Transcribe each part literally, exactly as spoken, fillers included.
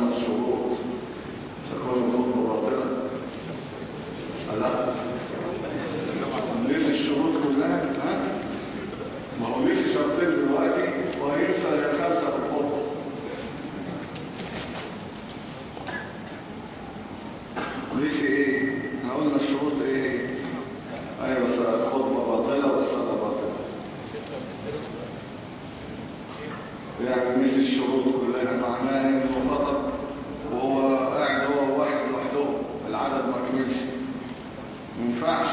خمس شروط تكون الخطبة باطلة. لا ليس الشروط كلها، ها؟ ما هو ليس شرطين دلوقتي وهينسى الخمسة في الخطبة. ليس ايه؟ احنا قلنا الشروط ايه؟ ايوه بس الخطبة باطلة والصلاة باطلة. يعني ليس الشروط كلها معناها انه خطب وهو قاعد هو واحد لوحده العدد ما كملش، ما ينفعش.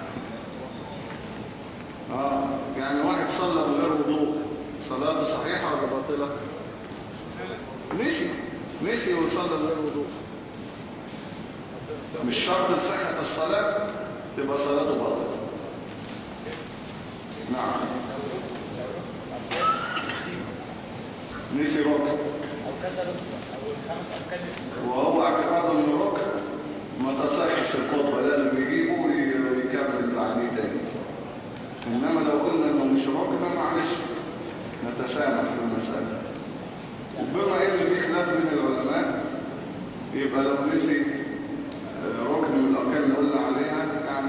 اه يعني واحد صلى من غير وضوء صلاته صحيحة ولا باطلة؟ نسي نسي وصلى من غير وضوء، مش شرط لصحة الصلاة تبقى صلاته باطلة. نعم نسي ركن وهو اعتقاده انه ركن ما تصحش الخطبة، لازم يجيبه ويكمل بعديه تاني. انما لو قلنا انه مش ركن معلش نتسامح في المسألة. وبما ان في خلاف من العلماء يبقى لو نسي ركن من الاركان اللي قلنا عليها يعني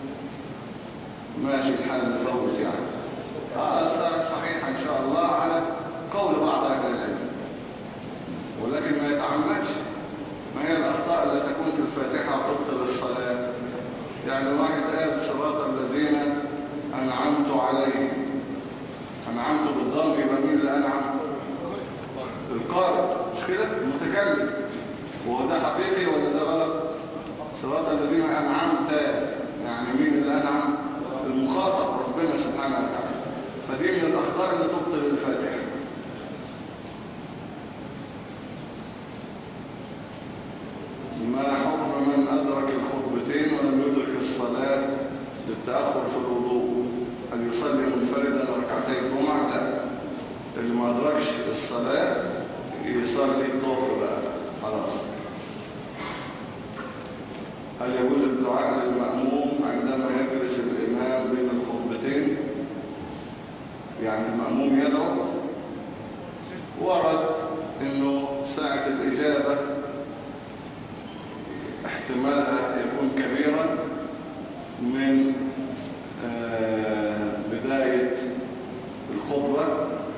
ماشي الحال مفوت يعني. اه صحيح ان شاء الله على قول بعض اهل العلم، ولكن ما يتعمدش. ما هي الاخطاء التي تكون في الفاتحه وتبطل الصلاه؟ يعني واحد قال صراط الذين انعمت عليهم، انعمت بالضم يبقى مين اللي انعم؟ القارئ مش كده؟ المتكلم. وهو ده حقيقي ولا ده غلط؟ صراط الذين انعمت يعني مين اللي انعم؟ المخاطب ربنا سبحانه وتعالى. فدي من الاخطاء اللي تبطل الفاتحه. ما حكم من أدرك الخطبتين ولم يدرك الصلاة للتأخر في الوضوء؟ هل يصلي منفردا ركعتي الجمعة؟ لا، اللي ما أدركش الصلاة يصلي الظهر بقى خلاص. هل يجوز الدعاء للمأموم عندما يجلس الإمام بين الخطبتين؟ يعني المأموم يدعو؟ ورد إنه ساعة الإجابة احتمالها يكون كبيرا من بداية الخطبة،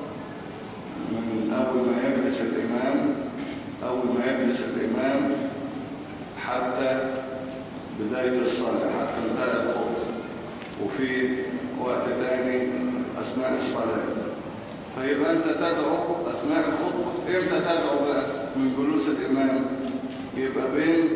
من أول ما يجلس الإمام أول ما يجلس الإمام حتى بداية الصلاة، حتى انتهى الخطبة، وفي وقت تاني أثناء الصلاة. فيبقى أنت تدعو أثناء الخطبة. إمتى تدعو بقى؟ من جلوس الإمام، يبقى بين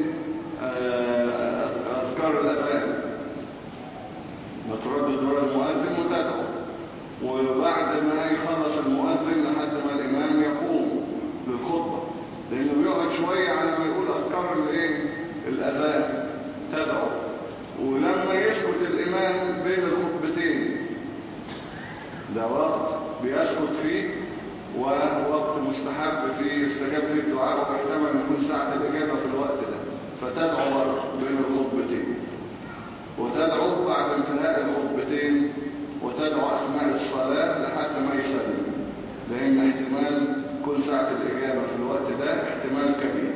أذكار الأذان ما تردد ورا المؤذن وتدعو، وبعد ما يخلص المؤذن لحد ما الإمام يقوم للخطبة، لأنه بيقعد شوية على ما يقول أذكار الأذان تدعو. ولما يسكت الإمام بين الخطبتين ده وقت بيسكت فيه ووقت مستحب فيه يستجاب فيه الدعاء، ويحتمل أن يكون ساعة الإجابة في الوقت ده. فتدعو بين الخطبتين، وتدعو بعد انتهاء الخطبتين، وتدعو أثناء الصلاة لحد ما يسلم، لأن احتمال كل ساعة الإجابة في الوقت ده احتمال كبير.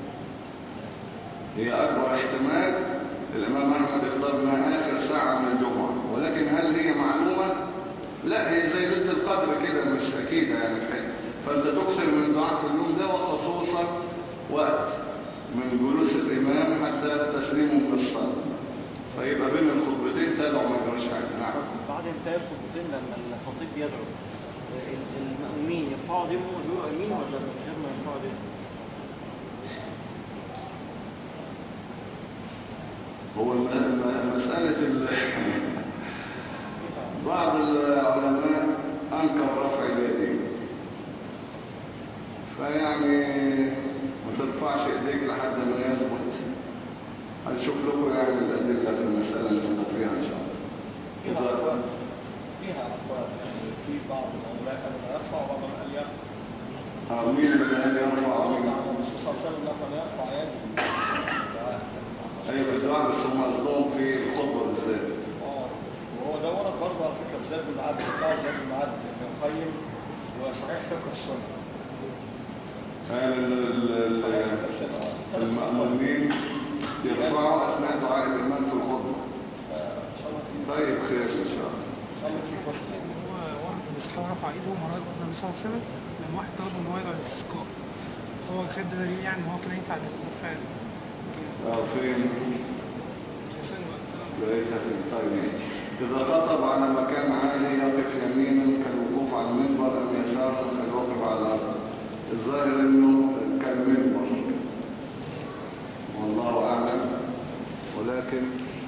هي أكبر احتمال الإمام أحمد اختار انها آخر ساعة من الجمعة، ولكن هل هي معلومة؟ لا، هي زي ليلة القدر كده مش أكيدة يعني بحيث. فأنت تكثر من الدعاء في اليوم ده، وخصوصا وقت من جلوس الإمام حتى تسليمه من الصلاة، فيبقى بين الخطبتين تدعو ما يجراش حاجة. نعم. بعد انتهاء الخطبتين لما الخطيب يدعو المأمومين يرفعوا ايديهم ويقولوا امين ولا من غير ما يرفعوا ايديهم؟ هو مسألة بعض العلماء أنكر رفع اليدين، فيعني ما ترفعش ايديك لحد ما يثبت. هنشوف لكم يعني الأدلة في المسألة اللي نستطيعها إن شاء الله. فيها أقوال فيها أقوال يعني في بعض العلماء قالوا يرفع وبعضهم قال يرفع. مين اللي قال يرفع؟ الرسول صلى الله عليه وسلم لما يرفع يده. أيوة الدعاء، بس هم قصدهم في الخطبة بالذات. اه وهو ده ورد برضه على فكرة بزاد المعاد بتاع زاد المعاد ابن القيم وصحيح فقه السنة. قال المأمومين يرفعوا أثناء دعاء الإمام في الخطبة. طيب خير إن شاء الله. هو واحد من الصحابة رفع ايده مرة النبي صلى الله عليه وسلم لما واحد طلب ان هو يدعو الاستسقاء، هو خد ده دليل يعني ان هو كان ينفع الاستسقاء فعلا. اه فين؟ لقيتها في الطيب. إذا خطب على مكان عالي يقف يمينا كالوقوف على المنبر، أم يسارا كالوقوف على الأرض. الظاهر إنه كالمنبر والله أعلم، ولكن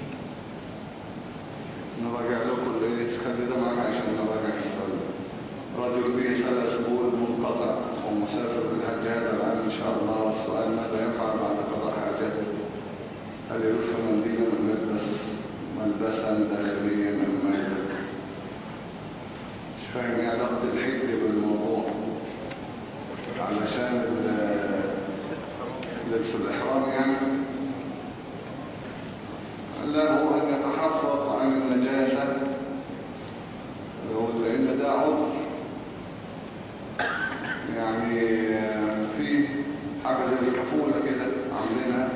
نراجع لكم الايه، خلي ده معانا عشان نراجع السؤال. رجل به سلس بول منقطع ومسافر بالحج هذا العام ان شاء الله. السؤال ماذا يفعل بعد قضاء حاجته؟ هل يلف منديلا ام يلبس ملبسا داخليا ام ما يلبس؟ مش فاهم ايه علاقه الحج بالموضوع، علشان لبس الاحرام يعني. لا، هو أن يتحفظ عن النجاسة، لأن ده عذر يعني. في حاجة زي الكفولة كده عاملينها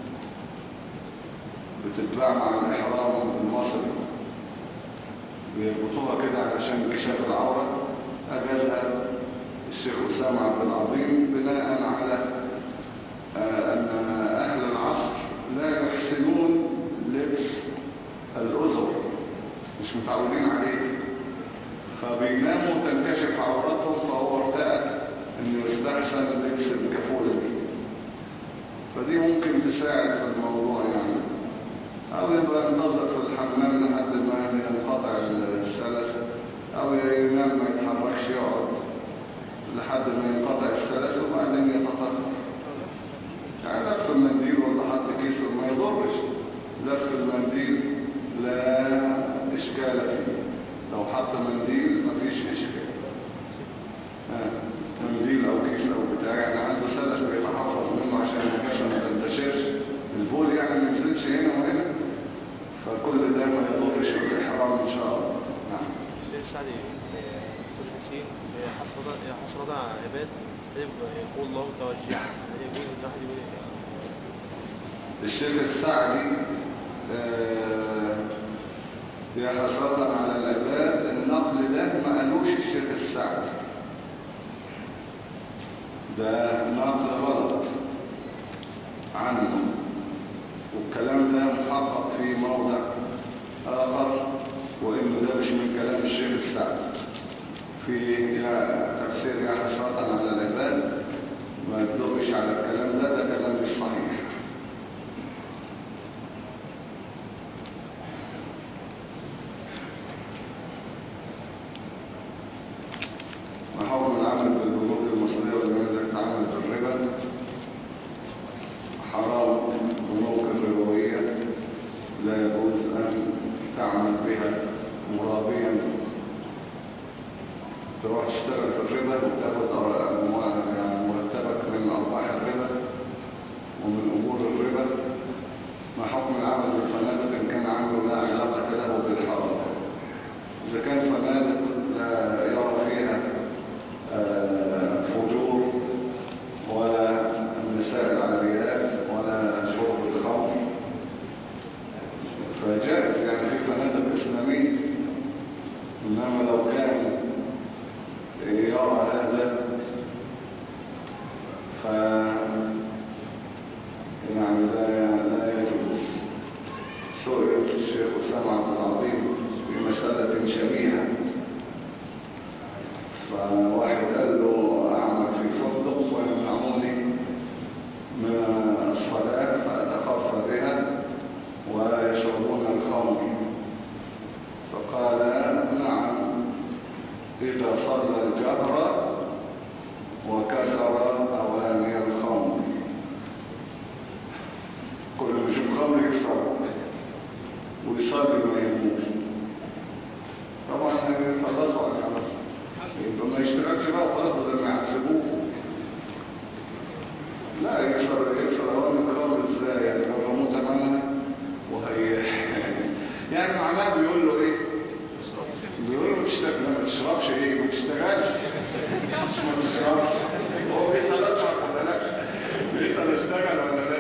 بتتباع مع الإحرام المصري، بيربطوها كده علشان كشف العورة. أجازها الشيخ أسامة عبد العظيم بناء على أن أهل العصر لا يحسنون لبس الأذر، مش متعودين عليه، فبيناموا تنكشف عورتهم، فهو ارتأى انه يستحسن لبس الكفولة دي. فدي ممكن تساعد في الموضوع يعني. او يبقى ينتظر في الحمام لحد ما ينقطع السلس، او ينام ما يتحركش، يقعد لحد ما ينقطع السلس وبعدين يتطهر. يعني لف المنديل ولا حط كيس ما يضرش. لف المنديل لا إشكال فيه، لو حط منديل مفيش إشكال. آه. منديل أو كيس أو بتاع يعني عنده سلس بيتحفظ منه عشان النجاسة ما تنتشرش، البول يعني ما ينزلش هنا وهنا، فكل ده ما يضرش الإحرام إن شاء الله. نعم. الشيخ السعدي كل حسين حصر ده عباد يقول الله توجع، يجوز الواحد يقول الشيخ السعدي يا حسرة على العباد، النقل ده ما قالوش الشيخ السعدي، ده نقل غلط عنه، والكلام ده محقق في موضع آخر، وإنه ده مش من كلام الشيخ السعدي. في تفسير يا حسرة على العباد ما يدلقش على الكلام ده، ده كلام مش صحيح. حكم العمل بالبنوك المصرية والبنوك تعمل بالربا حرام. البنوك الربوية لا يجوز أن تعمل بها مرابيا، تروح تشتغل في الربا وتاخد يعني مرتبك من أرباح الربا ومن أمور الربا. ما حكم العمل بالفنادق إن كان عمله لا علاقة له بالحرام؟ إذا كان فنادق لا يرى فيها فجور ولا النساء العاريات ولا شرب الخمر فجائز يعني في فنادق إسلامية. إنما لو كان يرى هذا ف يعني لا لا يجوز. سئل الشيخ أسامة عبد العظيم في مسألة شبيهة، فواحد قال له أعمل في فندق ويمنعوني من الصلاة فأتخفى بها ويشربون الخمر، فقال نعم إذا صلى الجهر وكسر أواني الخمر، كل ما يشوف خمر يكسر ويصلي ما يموت. طبعا خلصوا على العمل، يبقى ما يشتغلش بقى وخلاص بدل ما يحسبوه. لا يكسر يكسر اوامر الخمر ازاي يعني؟ يرموه تمامها وهي يعني معناه بيقول له ايه؟ بيقول له تشتغل ما تشربش ايه؟ ما تشتغلش مش ما تشربش. هو بيسأل اشرب ولا لا؟ بيسأل اشتغل ولا لا؟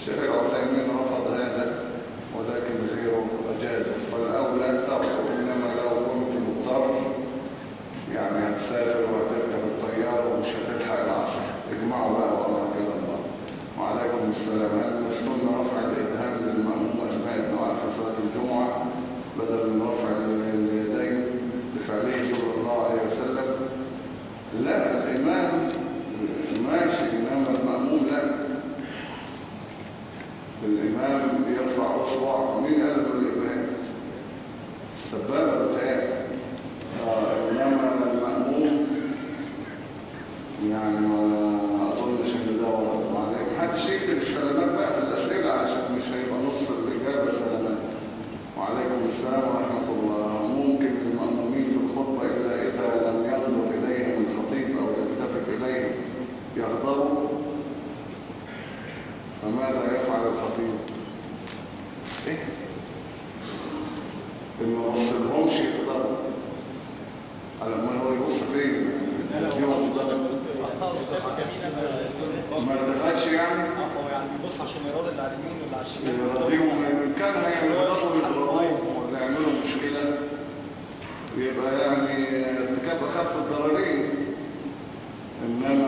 الشيخ العثيمين رفض هذا ولكن غيره أجازه، فالأولى تركه. إنما لو كنت مضطر يعني هتسافر وهتركب الطيارة ومش هتلحق العصر اجمعوا بقى والله كده الله. وعليكم السلام. هل من السنة رفع الإبهام للمأموم أثناء الدعاء في صلاة الجمعة بدل من رفع اليدين لفعله صلى الله عليه وسلم؟ لا، الإمام ماشي إنما المأموم لا. الإمام يرفع أصبع. مين قال له الإبهام؟ السبابة بتاعه. آه إنما المأموم يعني ما أظنش إن ده ورد. وبعدين محدش يكتب السلامات بقى في الأسئلة عشان مش هيبقى نص الإجابة سلامات. وعليكم السلام ورحمة الله. ممكن المأمومين في الخطبة إلا إذا لم ينظر إليهم الخطيب أو يلتفت إليهم يغضبوا، فماذا يفعل الخطيب؟ إيه؟ إن ما وصلهمش يغضبوا. على ما هو يبص فين؟ ما ارتفعش يعني؟ هو يعني بيبص عشان يراضي اللي على اليمين واللي على الشمال. يراضيهم ان كان هيغضبوا يضربوهم ولا يعملوا مشكله يبقى يعني ارتكاب اخف الضررين. انما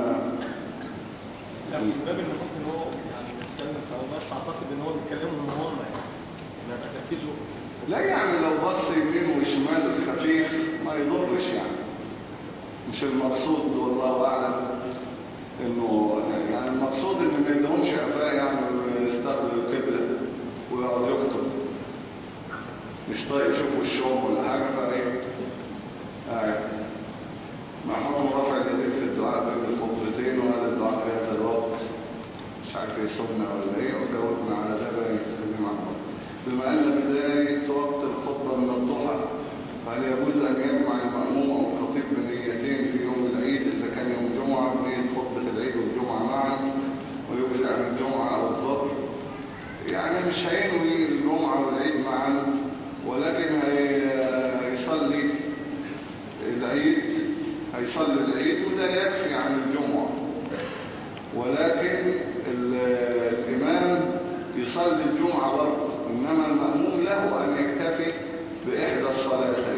لا من باب ان ممكن هو يعني بيتكلم فهو بس اعتقد ان هو بيتكلموا ان هم يعني يبقى تركيزه. لا يعني لو بص يمين وشمال الخفيف ما يضرش يعني. مش المقصود والله اعلم انه يعني المقصود ان ما يدهمش قفاه يعني يستقبل القبله ويقعد يخطب مش طايق يشوف وشهم ولا حاجه فايه قاعد. مع حكم رفع اليدين في الدعاء بين الخطبتين وهذا الدعاء في هذا الوقت مش عارف يصبنا ولا ايه وجاوبنا على ده بقى يتكلم مع بعض. بما ان بدايه وقت الخطبه من الضحى فهل يجوز ان يجمع المأموم او الخطيب بنيتين في يوم العيد اذا كان يوم جمعه بنيه خطبه العيد والجمعه معا ويجزع عن الجمعه او الظهر؟ يعني مش هينوي الجمعه والعيد معا ولكن هيصلي العيد هيصلي العيد وده يكفي عن الجمعه. ولكن الامام يصلي الجمعه برضه انما المأموم له ان يكتفي باحدى الصلاتين.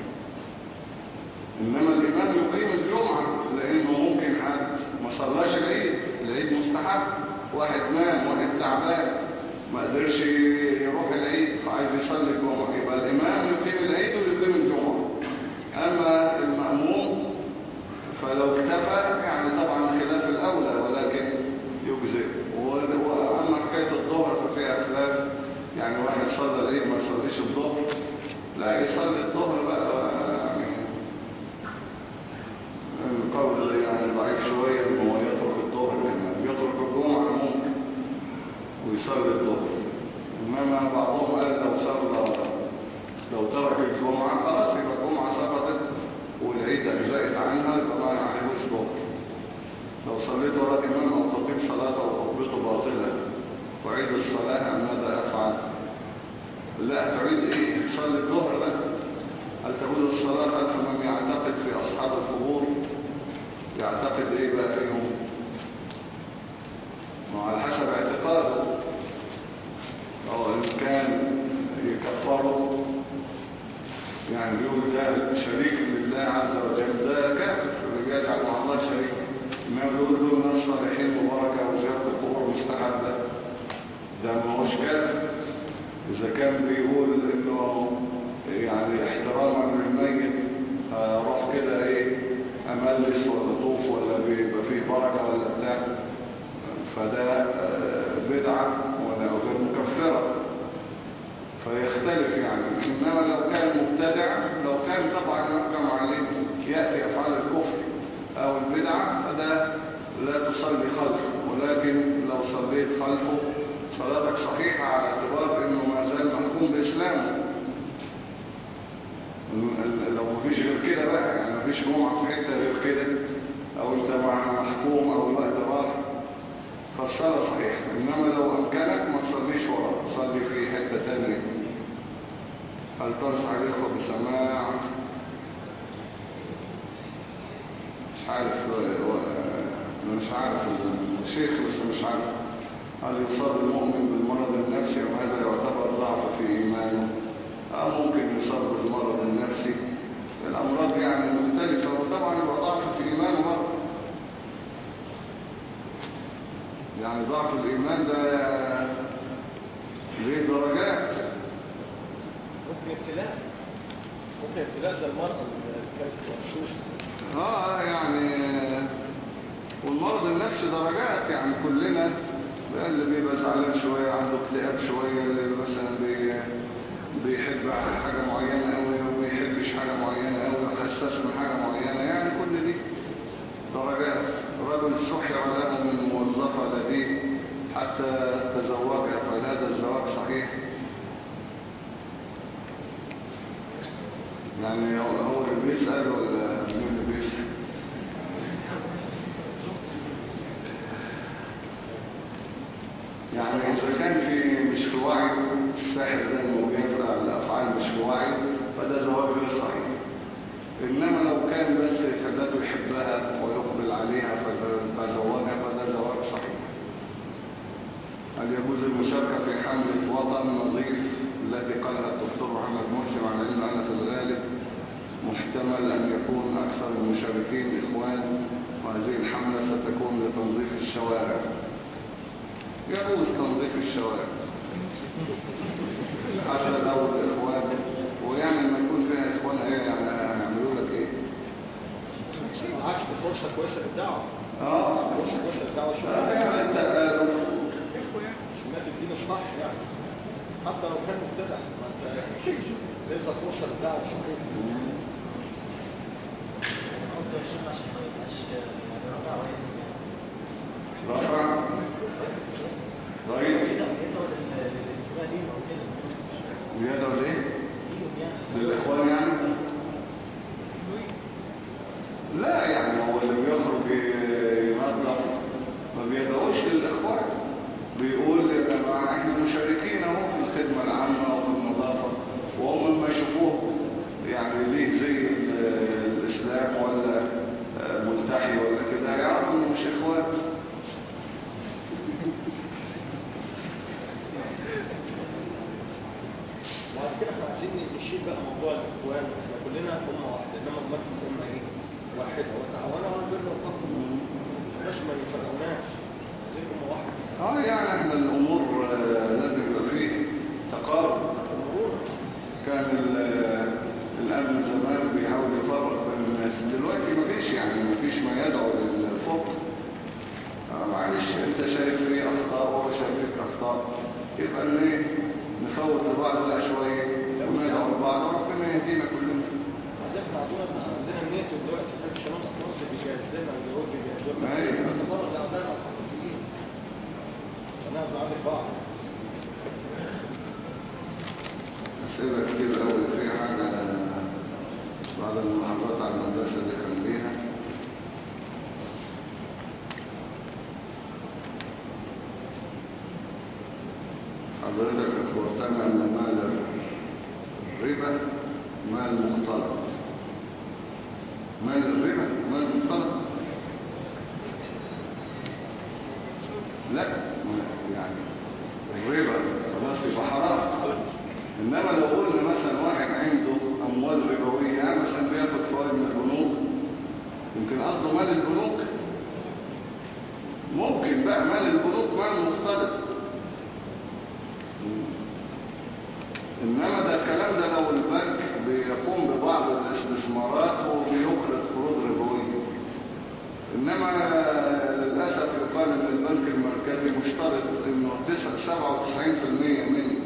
انما الامام يقيم الجمعه لانه ممكن حد ما صلاش العيد. العيد مستحب. واحد نام واحد تعبان ما قدرش يروح العيد فعايز يصلي الجمعه يبقى الامام يقيم العيد ويقيم الجمعه. اما المأموم فلو اكتفى يعني طبعا خلاف الاولى ولكن يجزئ. واما حكايه الظهر ففيها خلاف يعني واحد صلى العيد ما يصليش الظهر لا يصلي الظهر بقى يعني القول يعني ضعيف شويه ان هو يترك الظهر لانه يترك الجمعه ممكن ويصلي الظهر. انما بعضهم قال لو صلى لو ترك الجمعه خلاص يبقى الجمعه سقطت والعيد اجزأت عنها يبقى ما عليهوش ظهر. لو صليت وراء امام او خطيب صلاته وخطبته باطله وعيد الصلاه ماذا افعل؟ لا تعيد ايه؟ تصلي الظهر بقى. هل تجوز الصلاه خلف من يعتقد في اصحاب القبور؟ يعتقد ايه بقى فيهم؟ وعلى حسب اعتقاده او ان كان يكفره يعني بيقول ده شريك لله عز وجل ده كافر يجعل مع الله شريك. ما بيقول له ناس صالحين وبركه وزياره القبور مستحبه ده ما هوش كافر. إذا كان بيقول إنه يعني احتراما للميت روح كده إيه أملس ولا طوف ولا بيبقى فيه بركة ولا بتاع فده بدعة ولا غير مكفرة فيختلف يعني. إنما لو كان مبتدع لو كان طبعا يحكم عليه يأتي أفعال الكفر أو البدعة فده لا تصلي خلفه. ولكن لو صليت خلفه صلاتك صحيحة على اعتبار انه ما زال محكوم باسلامه. لو مفيش غير كده بقى يعني مفيش جمعة في حتة غير كده او انت مع محكوم او الوقت راح فالصلاة صحيحة. انما لو امكانك ما تصليش وراه تصلي في حتة تانية. هل تنصح الاخوة بالسماع؟ مش عارف مش عارف الشيخ بس مش عارف هل يصاب المؤمن بالمرض النفسي أم هذا يعتبر ضعف في إيمانه؟ أو ممكن يصاب بالمرض النفسي. الأمراض يعني مختلفة، وطبعا يبقى ضعف في إيمانه برضه. يعني ضعف الإيمان ده ليه درجات. ممكن ابتلاء ممكن ابتلاء زي المرأة اللي كانت مخصوصة. اه يعني والمرض النفسي درجات، يعني كلنا اللي بيبقى زعلان شوية، عنده اكتئاب شوية، اللي مثلا بي بيحب حاجة معينة قوي وما بيحبش حاجة معينة قوي، حساس من حاجة معينة، يعني كل دي درجات. رجل سحر له من موظفة لديه حتى تزوجها، فهل هذا الزواج صحيح؟ يعني هو اللي بيسأل ولا مين اللي بيسأل؟ يعني إذا كان في مش في وعي، الساحر ده إنه بيفعل الأفعال مش في وعي، فده زواج غير صحيح. إنما لو كان بس خلته يحبها ويقبل عليها فتزوجها فده زواج صحيح. هل يجوز المشاركة في حملة وطن نظيف التي قالها الدكتور محمد مرسي، على علم أن في الغالب محتمل أن يكون أكثر المشاركين إخوان، وهذه الحملة ستكون لتنظيف الشوارع؟ يجوز تنظيف الشوارع حتى لو الإخوان، ويعني لما يكون فيها إخوان إيه يعني هيعملوا لك إيه؟ بالعكس دي فرصة كويسة للدعوة. آه فرصة كويسة للدعوة شوية. آه يعني أنت قالوا سمعت الدين الصح يعني، حتى لو كان مبتدع ما انت لسه فرصة للدعوة صحيح. رفع ضعيف بيدعو ليه؟ للإخوان يعني؟ لا يعني هو اللي بيخرج ينظف ما بيدعوش للإخوان، بيقول يا جماعة احنا مشاركين اهو في الخدمة العامة وفي النظافة، وهم ما يشوفوه يعني ليه زي الإسلام ولا ملتحي ولا كده يعرفوا انه مش إخوان. بعد كده احنا عايزين نشيل بقى موضوع الاخوان، احنا كلنا امه واحده، انما امتكم امه ايه؟ واحده، وتعاونوا على البر والتقوى، مش ما يفرقوناش، عايزين امه واحده. اه يعني احنا الامور لازم يبقى فيه تقارب. كان الامن زمان بيحاول يفرق بين الناس، دلوقتي مفيش يعني مفيش ما يدعو للفرق. آه معلش انت شايف فيه اخطاء وهو شايف فيك اخطاء، يبقى ان ايه نفوت لبعض بقى شويه وندعو لبعض وربنا يهدينا كلنا. احنا عندنا عندنا النت دلوقتي، احنا مش هنقصد مصر بيجهز لنا واليهود بيجهزوا لنا، ايوه نتفرج لاعدائنا الحقيقيين ونقعد نعادل بعض. أسئلة كتير قوي، في حاجة بعد الملاحظات على المدرسة اللي كان ليها. حضرتك أخبرتنا أن مال الربا مال مختلط. مال الربا مال مختلط؟ لا يعني الربا خلاص يبقى حرام. إنما لو قلنا مثلا واحد عنده أموال ربوية، يعني مثلا بياخد فوائد من البنوك، يمكن قصده مال البنوك، ممكن بقى مال البنوك مال مختلط. إنما ده الكلام ده لو البنك بيقوم ببعض الاستثمارات وبيقرض قروض ربوية. إنما للأسف يقال إن البنك المركزي مشترط إنه سبعة وتسعين بالمئة من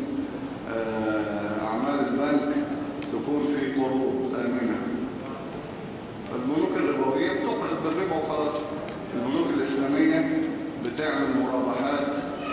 أعمال البنك تكون في قروض آمنة. البنوك الربوية بتقرض بالربا وخلاص. البنوك الإسلامية بتعمل مرابحات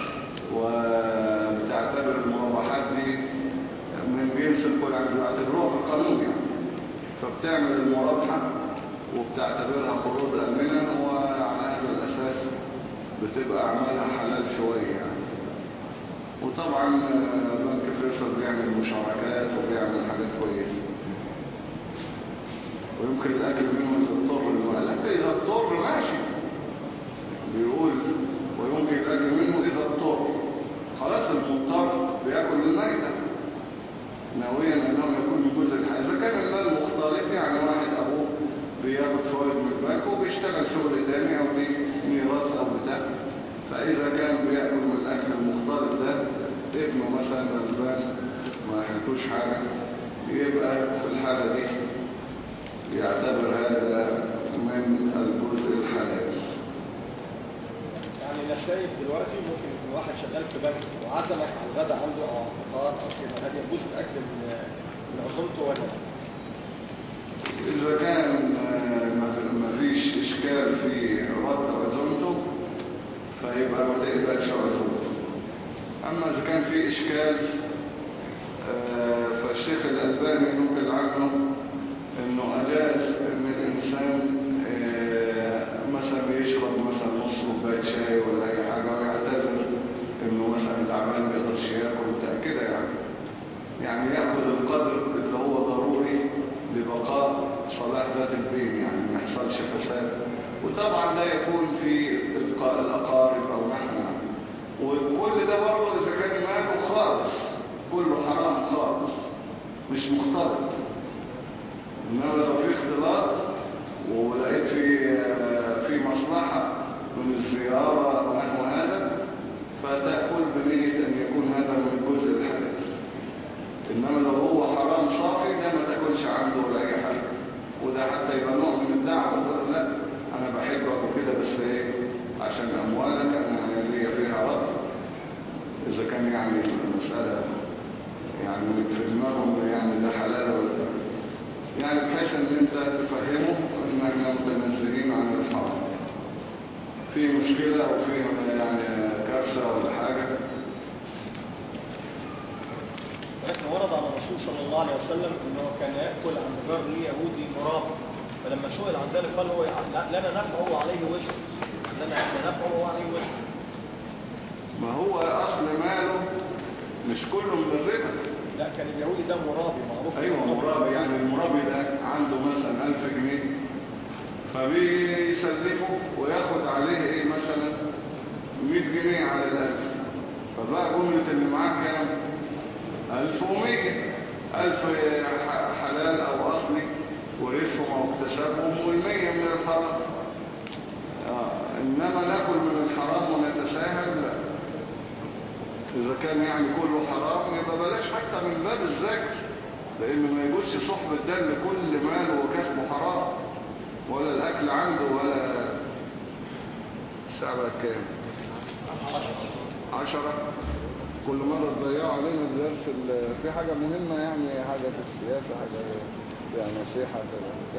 وبتعتبر المرابحات دي من جنس الكل، يعني بيعتبروها في القانون يعني، فبتعمل المرابحة وبتعتبرها قروض آمنة، وعلى هذا الأساس بتبقى أعمالها حلال شوية يعني. وطبعا بنك فيصل بيعمل مشاركات وبيعمل حاجات كويسة، ويمكن الأكل منه إذا اضطر المؤلف، إذا اضطر ماشي بيقول، ويمكن الأكل منه إذا اضطر فإذا كان بيأكل من الأكل المختلط ده، ابنه مثلا غلبان ما ياكلوش حاجة، يبقى في الحالة دي يعتبر هذا من الجزء الحلال. يعني انا شايف دلوقتي ممكن يكون واحد شغال في بنك وعزمك على الغدا عنده او على الفطار او كده، هل يجوز الاكل من من عزومته ولا لا؟ إذا كان ما فيش إشكال في رد عزومته فيبقى ما تقبلش عزومته. أما إذا كان في إشكال فالشيخ الألباني نقل عنه إنه أجاز إن الإنسان مثلا يشرب مثلا نص كوباية شاي ولا أي حاجة ويعتذر إنه مثلا تعبان ما يقدرش ياكل كده، يعني يعني يأخذ القدر اللي هو ضروري لبقاء صلاح ذات البين، يعني ما يحصلش فساد. وطبعا لا يكون في الأقارب أو نحن، وكل ده برضه إذا كان ماله خالص كله حرام خالص مش مختلط. إنما لو في اختلاط ولقيت في في مصلحة من الزيارة ونحو هذا فتأكل بنية أن يكون هذا من الجزء الحلال. إنما لو هو حرام صافي ده ما تاكلش عنده ولا أي حاجة، وده حتى يبقى نوع من الدعوة. لا أنا بحبك وكده بس إيه عشان أموالك أنا ليا فيها رد. إذا كان يعني المسألة يعني في دماغهم يعني ده حلال ولا لا، يعني بحيث ان انت تفهمه ان احنا متنزلين عن الحرام. في مشكلة او في يعني كارثة ولا حاجة. ولكن ورد على الرسول صلى الله عليه وسلم انه كان يأكل عند جار لي يهودي مرابط، فلما سئل عن ذلك قال هو لنا نفعه وعليه وزر، لنا نفعه وعليه وزر. ما هو اصل ماله مش كله من الربا. لا كان اليهودي ده مرابي معروف. ايوه مرابي، يعني المرابي ده عنده مثلا ألف جنيه فبيسلفه وياخد عليه ايه مثلا مية جنيه على الألف، فبقى جملة اللي معاه كام؟ ألف ومية. ألف حلال أو أصلي ورثهم أو اكتسبهم، والمية من الحرام. آه. إنما ناكل من الحرام ونتساهل لا. إذا كان يعني كله حرام يبقى بلاش حتى من باب الذكر، لأنه ما يجوزش صحب الدل كل مال وكسبه حرام، ولا الأكل عنده ولا. الساعة بقت كام؟ عشرة. كل مرة تضيعوا علينا الدرس. في حاجة مهمة يعني حاجة في السياسة، حاجة يعني نصيحة كده.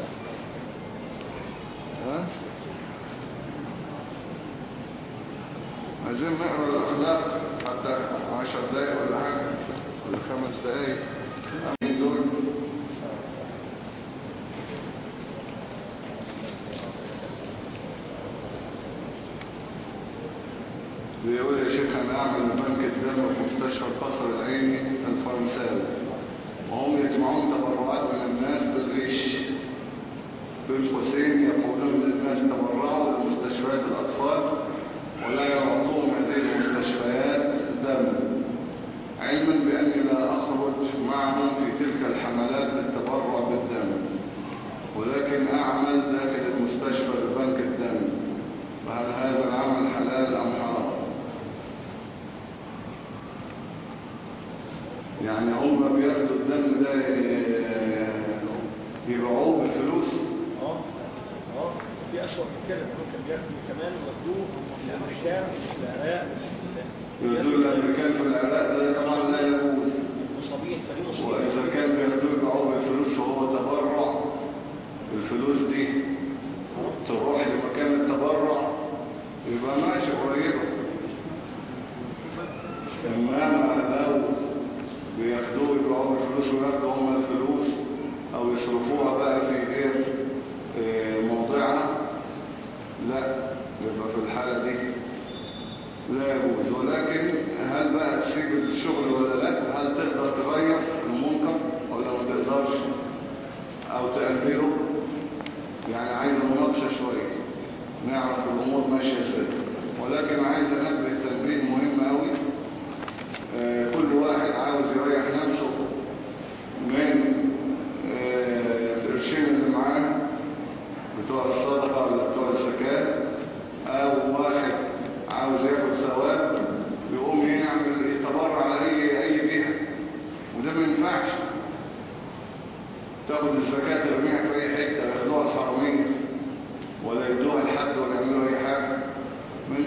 ها؟ عايزين نقرأ الأخلاق حتى عشر دقايق ولا حاجة ولا خمس دقايق أمين دول. بيقول يا شيخ أنا أعمل بنك الدم في مستشفى القصر العيني الفرنساوي، وهم يجمعون تبرعات من الناس بالغش. بين قوسين يقولون للناس تبرعوا لمستشفيات الأطفال ولا يعطون هذه المستشفيات دم، علما بأني لا أخرج معهم في تلك الحملات للتبرع بالدم، ولكن أعمل داخل المستشفى ببنك الدم، فهل هذا العمل حلال أم حرام؟ يعني هم بياخدوا الدم ده يبيعوه بالفلوس؟ اه اه في أسوأ من كده، ممكن بياخدوا كمان ويودوه الأمريكان في العراق. يودوه الأمريكان في العراق ده طبعا لا يجوز. مصابين فدي مصيبة. وإذا كان بياخدوه يبيعوه بالفلوس وهو تبرع، الفلوس دي تروح لمكان التبرع يبقى ماشي قريبة. إنما لو بياخدوه يبيعوه بالفلوس وياخدوا هم الفلوس أو يصرفوها بقى في غير موضعها لا، يبقى في الحالة دي لا يجوز. ولكن هل بقى تسيب الشغل ولا لا؟ هل تقدر تغير المنكر ولا ما تقدرش أو تأمره؟ يعني عايز مناقشة شوية نعرف الأمور ماشية ازاي. ولكن عايز أنبه تنبيه مهم قوي. آه كل واحد عاوز يريح نفسه من آه القرشين اللي معاه بتوع الصدقة ولا بتوع الزكاة، أو واحد عاوز ياخد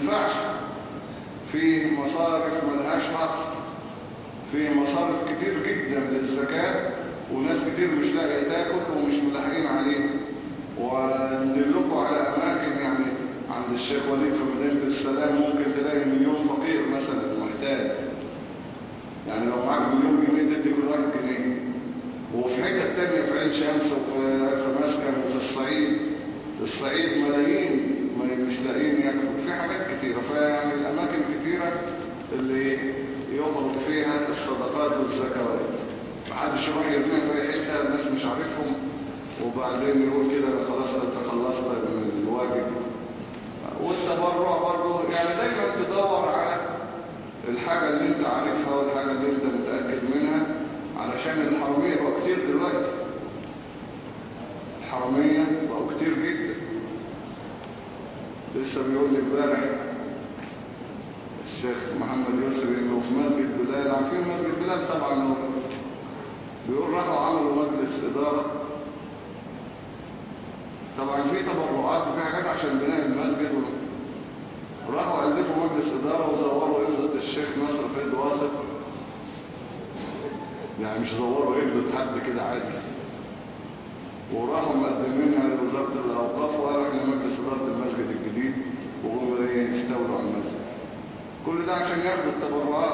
ينفعش. في مصارف ملهاش حصر، في مصارف كتير جدا للزكاة وناس كتير مش لاقيه تاكل ومش ملاحقين عليه. وندلكم على اماكن يعني عند الشيخ وليد في مدينة السلام ممكن تلاقي مليون فقير مثلا محتاج، يعني لو معاك مليون جنيه تدي كل واحد جنيه. وفي حتة تانية في عين شمس وفي مسكن وفي الصعيد، الصعيد ملايين مش لاقيين ياكلوا، في حاجات كتيرة. فيعني الاماكن كتيرة اللي يخرج فيها الصدقات والزكوات، محدش يروح يرميها في اي حته الناس مش عارفهم وبعدين يقول كده خلاص انت خلصت من الواجب. والتبرع برضه يعني دايما تدور على الحاجه اللي انت عارفها والحاجه اللي انت متاكد منها، علشان الحراميه بقوا كتير دلوقتي. الحراميه بقوا كتير جدا. لسه بيقول لي امبارح الشيخ محمد يوسف انه في مسجد بلال، عارفين مسجد بلال طبعا، بيقول راحوا عملوا مجلس اداره، طبعا في تبرعات وفي حاجات عشان بناء المسجد، راحوا الفوا مجلس اداره وزوروا ابنه الشيخ نصر فيد واثق، يعني مش زوروا ابنه حد كده عادي، وراحوا مقدمينها لوزاره الاوقاف وقالوا احنا مجلس اداره المسجد الجديد وهم يستولوا على المسجد. كل ده عشان ياخدوا التبرعات.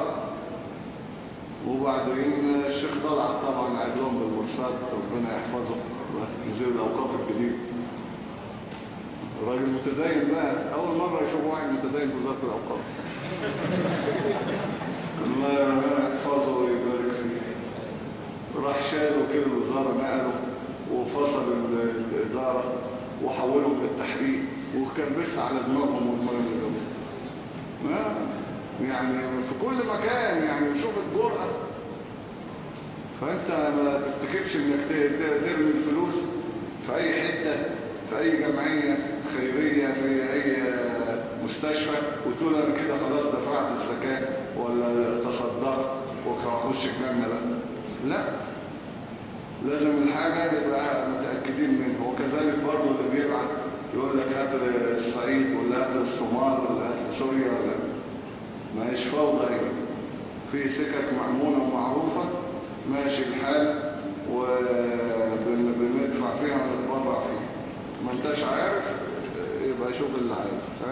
وبعدين الشيخ طلعت طبعا قاعد لهم بالمرصاد، ربنا يحفظه، وزير الاوقاف الجديد راجل متدين بقى، اول مره يشوف واحد متدين في وزاره الاوقاف. الله يحفظه ويبارك فيه. راح شالوا كده الوزاره، نقلوا وفصل الاداره وحولهم للتحرير وكربسها على دماغهم والمره اللي جابوها. يعني في كل مكان، يعني شوف الجرأة. فانت ما تفتكرش انك ترمي الفلوس في اي حتة، في اي جمعية خيرية، في اي مستشفى، وتقول انا كده خلاص دفعت الزكاة ولا تصدقت وهخش الجنة. لا لا، لازم الحاجة يبقى متأكدين منها. وكذلك برضه اللي بيبعت يقول لك هات الصعيد ولا هات الصومال ولا هات سوريا، ولا ما هيش فوضى هي، في سكك مأمونة ومعروفة ماشي الحال وبندفع فيها ونتبرع فيها. ما انتش عارف يبقى شوف اللي عارف. ها؟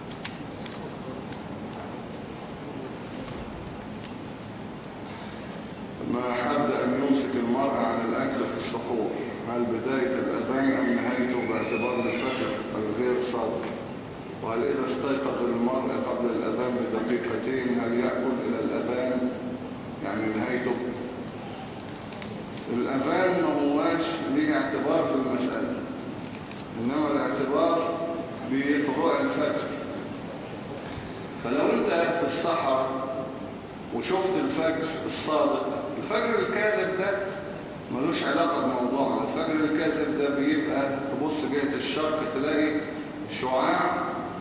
ما حد أن يمسك المرء عن الأكل في السحور، هل بداية الأذان أم نهايته باعتبار الفجر الغير صادق؟ وهل إذا استيقظ المرء قبل الأذان بدقيقتين هل يأكل إلى الأذان يعني نهايته؟ الأذان ما هواش ليه اعتبار في المسألة، إنما الاعتبار بطلوع الفجر. فلو أنت في الصحراء وشفت الفجر الصادق، الفجر الكاذب ده ملوش علاقة بموضوعنا. الفجر الكاذب ده بيبقى تبص جهة الشرق تلاقي شعاع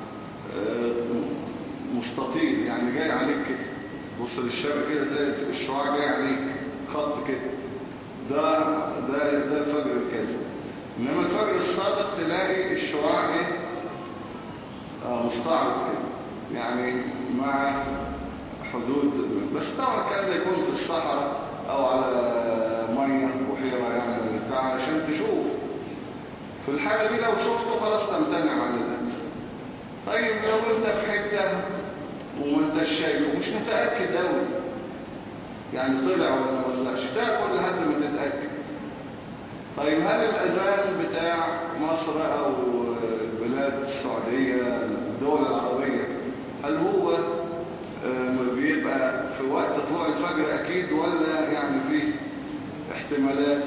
مستطيل، يعني جاي عليك كده، بص للشرق كده تلاقي الشعاع جاي عليك خط كده، ده ده ده الفجر الكاذب. انما الفجر الصادق تلاقي الشعاع ايه اه مستعرض كده، يعني مع حدود، بس طبعا كان يكون في الصحراء او على ميه بحيره يعني بتاع علشان تشوف. في الحاله دي لو شفته خلاص تمتنع عن الاكل. طيب لو انت في حته وما انتش شايفه مش متاكد قوي، يعني طلع ولا ما طلعش، تاكل لحد ما تتاكد. طيب هل الاذان بتاع مصر او بلاد السعوديه الدول العربيه هل هو بيبقى في وقت طلوع الفجر اكيد ولا يعني فيه احتمالات؟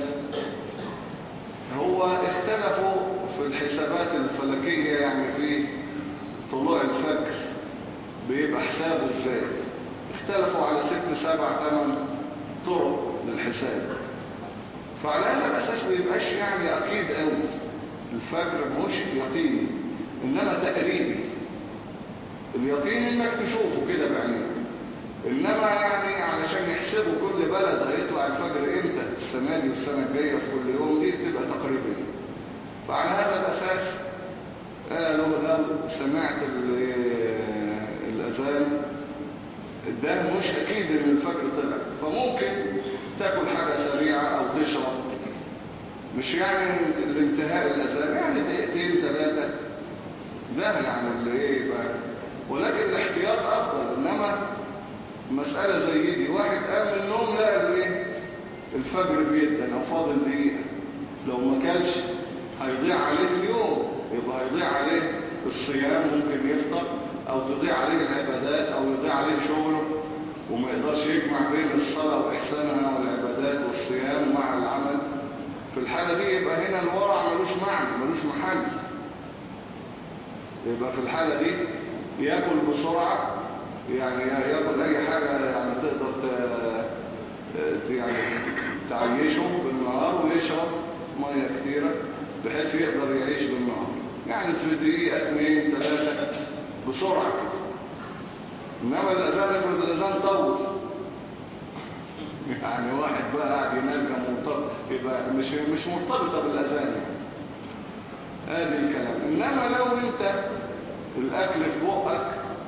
هو اختلفوا في الحسابات الفلكيه، يعني في طلوع الفجر بيبقى حسابه ازاي. اختلفوا على ست سبع ثمان طرق للحساب. فعلى هذا الاساس ما يبقاش يعني اكيد قوي. الفجر مش يقيني انما تقريبي. اليقين انك تشوفه كده بعينيك، انما يعني علشان يحسبوا كل بلد هيطلع الفجر امتى السنه دي والسنه الجايه في كل يوم، دي تبقى تقريبيه. فعلى هذا الاساس قالوا لو سمعت الأذان ده مش أكيد إن الفجر طلع، فممكن تاكل حاجة سريعة أو تشرب، مش يعني الانتهاء الأذان يعني دقيقتين ثلاثة، ده يعني اللي إيه بقى. ولكن الاحتياط أفضل. إنما مسألة زي دي واحد قام من النوم لقى الإيه الفجر بيدن أو فاضل دقيقة، لو ما كلش هيضيع عليه اليوم، يبقى هيضيع عليه الصيام، ممكن يفطر، أو تضيع عليه العبادات، أو يضيع عليه شغله، وما يقدرش يجمع بين الصلاة وإحسانها والعبادات والصيام مع العمل. في الحالة دي يبقى هنا الورع ملوش معنى، ملوش محل. يبقى في الحالة دي يأكل بسرعة، يعني يأكل أي حاجة يعني تقدر ت... يعني تعيشه بالنهار، ويشرب مية كثيرة بحيث يقدر يعيش بالنهار، يعني في دقيقة اثنين ثلاثة بسرعة كده. إنما الأذان يقول الأذان طول، يعني واحد بقى قاعد ينام مرتبط، يبقى مش مش مرتبطة بالأذان يعني. هذه الكلام. إنما لو أنت الأكل في بقك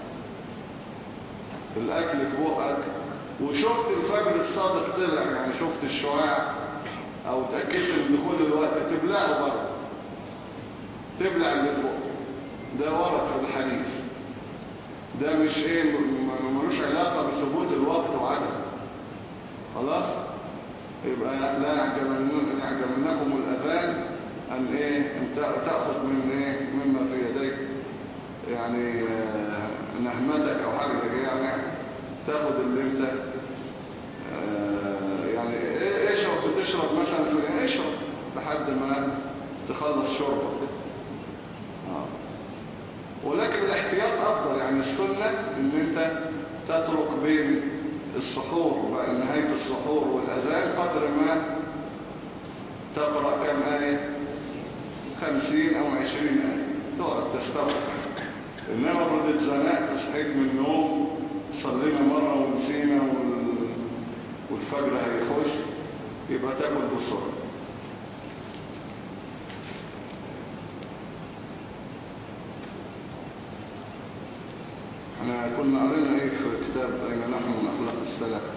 الأكل في بقك وشفت الفجر الصادق طلع، يعني شفت الشعاع أو تأكدت من دخول الوقت، تبلعه برضه، تبلع اللي في بقك. ده ورد في الحديث، ده مش ايه ملوش علاقة بثبوت الوقت وعدم. خلاص، يبقى لا يعجبنكم الأذان أن إيه أن تأخذ من إيه مما في يديك، يعني آه نهمتك أو حاجة زي كده، يعني تأخذ اللي أنت آه يعني إيه اشرب، بتشرب مثلا في اشرب لحد ما تخلص شربك. آه. ولكن الاحتياط أفضل، يعني السنة إن أنت تترك بين السحور بقى نهاية السحور والأذان قدر ما تقرأ كم آية، خمسين أو عشرين آية، تقعد تستغفر. إنما فرد اتزنقت، صحيت من النوم، صلينا مرة ونسينا والفجر هيخش، يبقى تاكل بسرعة. احنا كنا قرينا ايه في كتاب أين نحن من أخلاق السلف؟